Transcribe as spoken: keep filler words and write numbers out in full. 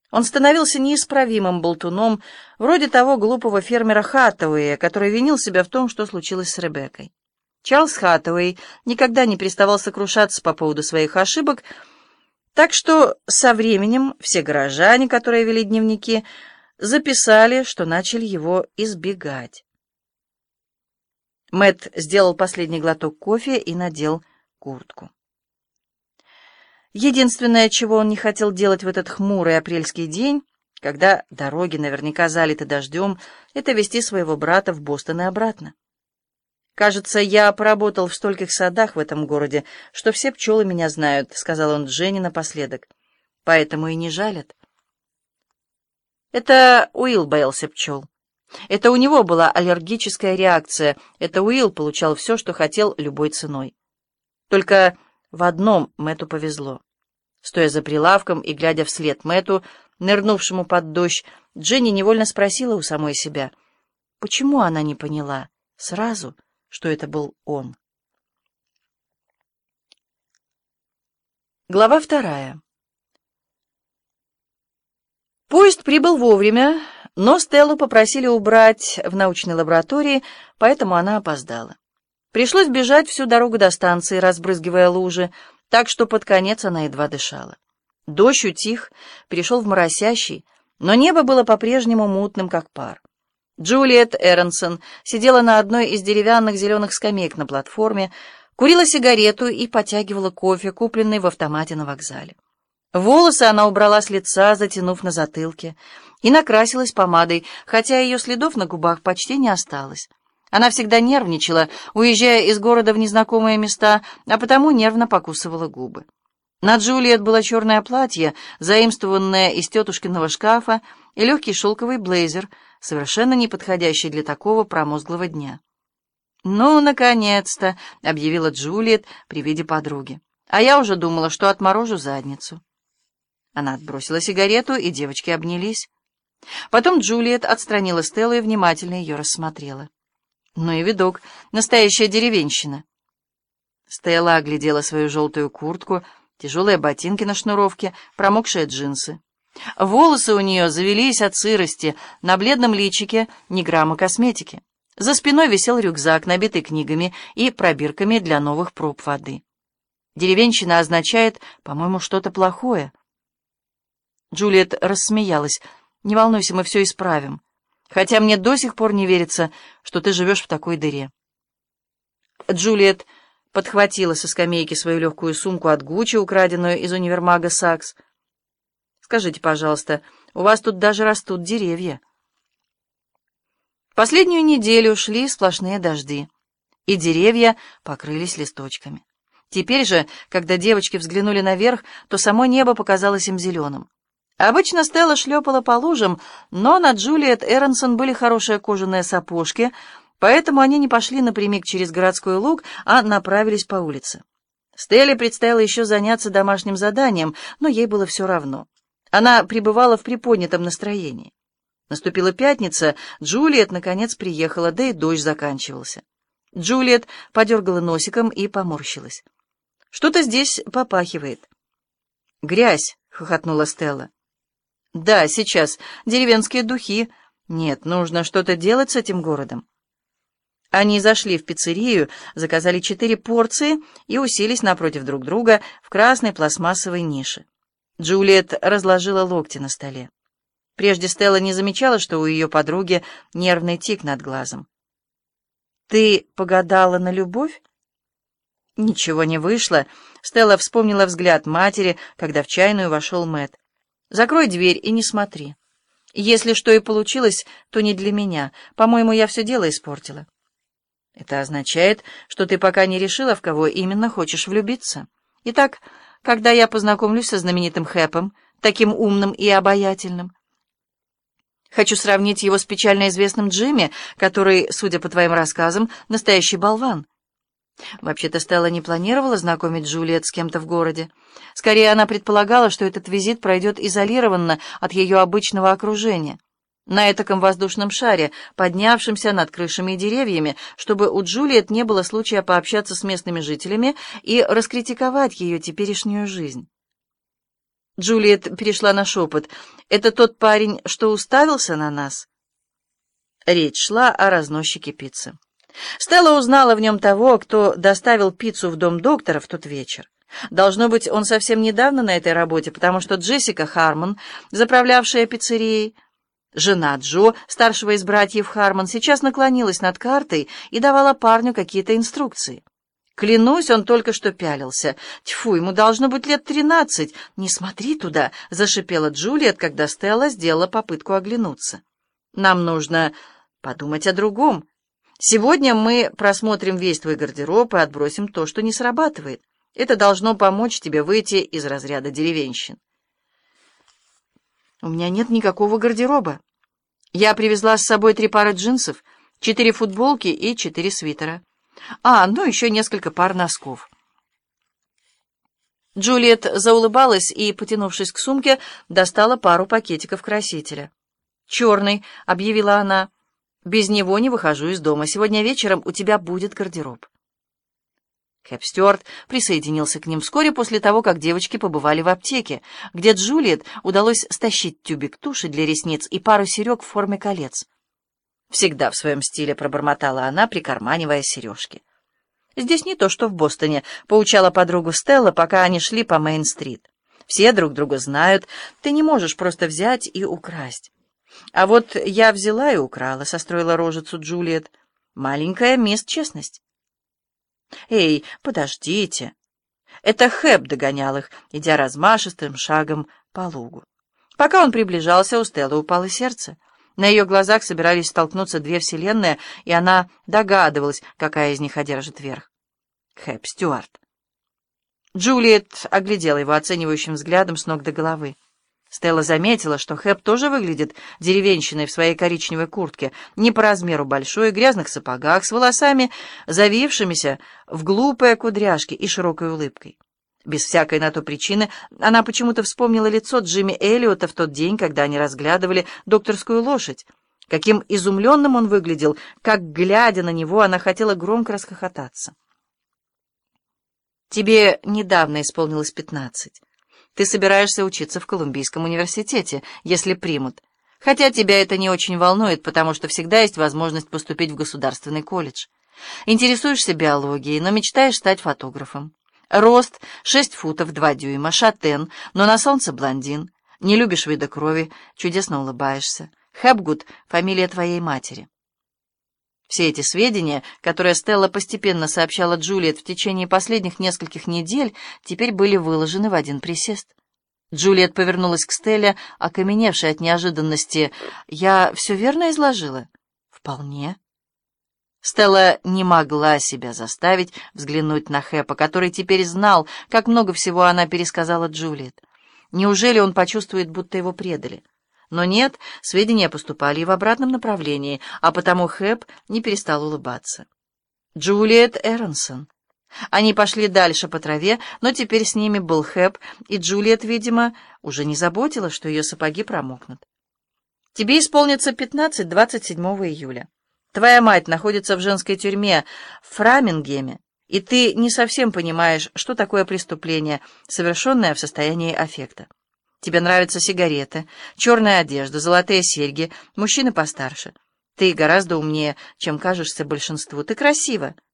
Он становился неисправимым болтуном, вроде того глупого фермера Хаттауэя, который винил себя в том, что случилось с Ребеккой. Чарльз Хаттауэй никогда не переставал сокрушаться по поводу своих ошибок, так что со временем все горожане, которые вели дневники, записали, что начали его избегать. Мэтт сделал последний глоток кофе и надел куртку. Единственное, чего он не хотел делать в этот хмурый апрельский день, когда дороги наверняка залиты дождем, это везти своего брата в Бостон и обратно. «Кажется, я поработал в стольких садах в этом городе, что все пчелы меня знают», — сказал он Дженни напоследок. «Поэтому и не жалят». Это Уилл боялся пчел. Это у него была аллергическая реакция. Это Уилл получал все, что хотел, любой ценой. Только в одном Мэтту повезло. Стоя за прилавком и глядя вслед Мэтту, нырнувшему под дождь, Дженни невольно спросила у самой себя, почему она не поняла сразу, что это был он. Глава вторая. Поезд прибыл вовремя, но Стеллу попросили убрать в научной лаборатории, поэтому она опоздала. Пришлось бежать всю дорогу до станции, разбрызгивая лужи, так что под конец она едва дышала. Дождь утих, перешел в моросящий, но небо было по-прежнему мутным, как пар. Джулиет Эронсон сидела на одной из деревянных зеленых скамеек на платформе, курила сигарету и потягивала кофе, купленный в автомате на вокзале. Волосы она убрала с лица, затянув на затылке, и накрасилась помадой, хотя ее следов на губах почти не осталось. Она всегда нервничала, уезжая из города в незнакомые места, а потому нервно покусывала губы. На Джулиет было черное платье, заимствованное из тетушкиного шкафа, и легкий шелковый блейзер, совершенно не подходящий для такого промозглого дня. «Ну, наконец-то!» — объявила Джулиет при виде подруги. «А я уже думала, что отморожу задницу». Она отбросила сигарету, и девочки обнялись. Потом Джулиет отстранила Стеллу и внимательно ее рассмотрела. Ну и видок, настоящая деревенщина. Стелла оглядела свою желтую куртку, тяжелые ботинки на шнуровке, промокшие джинсы. Волосы у нее завелись от сырости, на бледном личике ни грамма косметики. За спиной висел рюкзак, набитый книгами и пробирками для новых проб воды. Деревенщина означает, по-моему, что-то плохое. Джулиет рассмеялась. «Не волнуйся, мы все исправим. Хотя мне до сих пор не верится, что ты живешь в такой дыре». Джулиет подхватила со скамейки свою легкую сумку от Гуччи, украденную из универмага «Сакс». «Скажите, пожалуйста, у вас тут даже растут деревья?» Последнюю неделю шли сплошные дожди, и деревья покрылись листочками. Теперь же, когда девочки взглянули наверх, то само небо показалось им зеленым. Обычно Стелла шлепала по лужам, но на Джулиет Эронсон были хорошие кожаные сапожки, поэтому они не пошли напрямик через городской луг, а направились по улице. Стелле предстояло еще заняться домашним заданием, но ей было все равно. Она пребывала в приподнятом настроении. Наступила пятница, Джулиет наконец приехала, да и дождь заканчивался. Джулиет подергала носиком и поморщилась. «Что-то здесь попахивает». «Грязь», — хохотнула Стелла. «Да, сейчас. Деревенские духи. Нет, нужно что-то делать с этим городом». Они зашли в пиццерию, заказали четыре порции и уселись напротив друг друга в красной пластмассовой нише. Джулиет разложила локти на столе. Прежде Стелла не замечала, что у ее подруги нервный тик над глазом. «Ты погадала на любовь?» Ничего не вышло. Стелла вспомнила взгляд матери, когда в чайную вошел Мэтт. «Закрой дверь и не смотри. Если что и получилось, то не для меня. По-моему, я все дело испортила». «Это означает, что ты пока не решила, в кого именно хочешь влюбиться. Итак, когда я познакомлюсь со знаменитым Хэпом, таким умным и обаятельным, хочу сравнить его с печально известным Джимми, который, судя по твоим рассказам, настоящий болван». Вообще-то Стелла не планировала знакомить Джулиет с кем-то в городе. Скорее, она предполагала, что этот визит пройдет изолированно от ее обычного окружения, на этаком воздушном шаре, поднявшемся над крышами и деревьями, чтобы у Джулиет не было случая пообщаться с местными жителями и раскритиковать ее теперешнюю жизнь. Джулиет перешла на шепот. «Это тот парень, что уставился на нас?» Речь шла о разносчике пиццы. Стелла узнала в нем того, кто доставил пиццу в дом доктора в тот вечер. Должно быть, он совсем недавно на этой работе, потому что Джессика Хармон, заправлявшая пиццерией, жена Джо, старшего из братьев Хармон, сейчас наклонилась над картой и давала парню какие-то инструкции. Клянусь, он только что пялился. Тьфу, ему должно быть лет тринадцать. «Не смотри туда!» — зашипела Джулиет, когда Стелла сделала попытку оглянуться. «Нам нужно подумать о другом. Сегодня мы просмотрим весь твой гардероб и отбросим то, что не срабатывает. Это должно помочь тебе выйти из разряда деревенщин». «У меня нет никакого гардероба. Я привезла с собой три пары джинсов, четыре футболки и четыре свитера. А, ну еще несколько пар носков». Джулиет заулыбалась и, потянувшись к сумке, достала пару пакетиков красителя. «Черный», — объявила она. «Без него не выхожу из дома. Сегодня вечером у тебя будет гардероб». Хэп Стюарт присоединился к ним вскоре после того, как девочки побывали в аптеке, где Джулиет удалось стащить тюбик туши для ресниц и пару серег в форме колец. «Всегда в своем стиле», — пробормотала она, прикарманивая сережки. «Здесь не то, что в Бостоне», — поучала подругу Стелла, пока они шли по Мейн-стрит. «Все друг друга знают. Ты не можешь просто взять и украсть». «А вот я взяла и украла», — состроила рожицу Джулиет. «Маленькая мисс Честность». «Эй, подождите!» Это Хэп догонял их, идя размашистым шагом по лугу. Пока он приближался, у Стеллы упало сердце. На ее глазах собирались столкнуться две вселенные, и она догадывалась, какая из них одержит верх. Хэп Стюарт. Джулиет оглядела его оценивающим взглядом с ног до головы. Стелла заметила, что Хэп тоже выглядит деревенщиной в своей коричневой куртке, не по размеру большой, грязных сапогах, с волосами, завившимися в глупые кудряшки и широкой улыбкой. Без всякой на то причины она почему-то вспомнила лицо Джимми Эллиота в тот день, когда они разглядывали докторскую лошадь. Каким изумленным он выглядел, как, глядя на него, она хотела громко расхохотаться. «Тебе недавно исполнилось пятнадцать. Ты собираешься учиться в Колумбийском университете, если примут. Хотя тебя это не очень волнует, потому что всегда есть возможность поступить в государственный колледж. Интересуешься биологией, но мечтаешь стать фотографом. Рост шесть футов два дюйма, шатен, но на солнце блондин. Не любишь вида крови, чудесно улыбаешься. Хэпгуд — фамилия твоей матери». Все эти сведения, которые Стелла постепенно сообщала Джулиет в течение последних нескольких недель, теперь были выложены в один присест. Джулиет повернулась к Стелле, окаменевшей от неожиданности. «Я все верно изложила?» «Вполне». Стелла не могла себя заставить взглянуть на Хэпа, который теперь знал, как много всего она пересказала Джулиет. Неужели он почувствует, будто его предали? Но нет, сведения поступали и в обратном направлении, а потому Хэп не перестал улыбаться. Джулиет Эронсон. Они пошли дальше по траве, но теперь с ними был Хэп, и Джулиет, видимо, уже не заботила, что ее сапоги промокнут. «Тебе исполнится пятнадцать двадцать седьмого июля. Твоя мать находится в женской тюрьме в Фрамингеме, и ты не совсем понимаешь, что такое преступление, совершенное в состоянии аффекта. Тебе нравятся сигареты, черная одежда, золотые серьги, мужчины постарше. Ты гораздо умнее, чем кажешься большинству. Ты красива.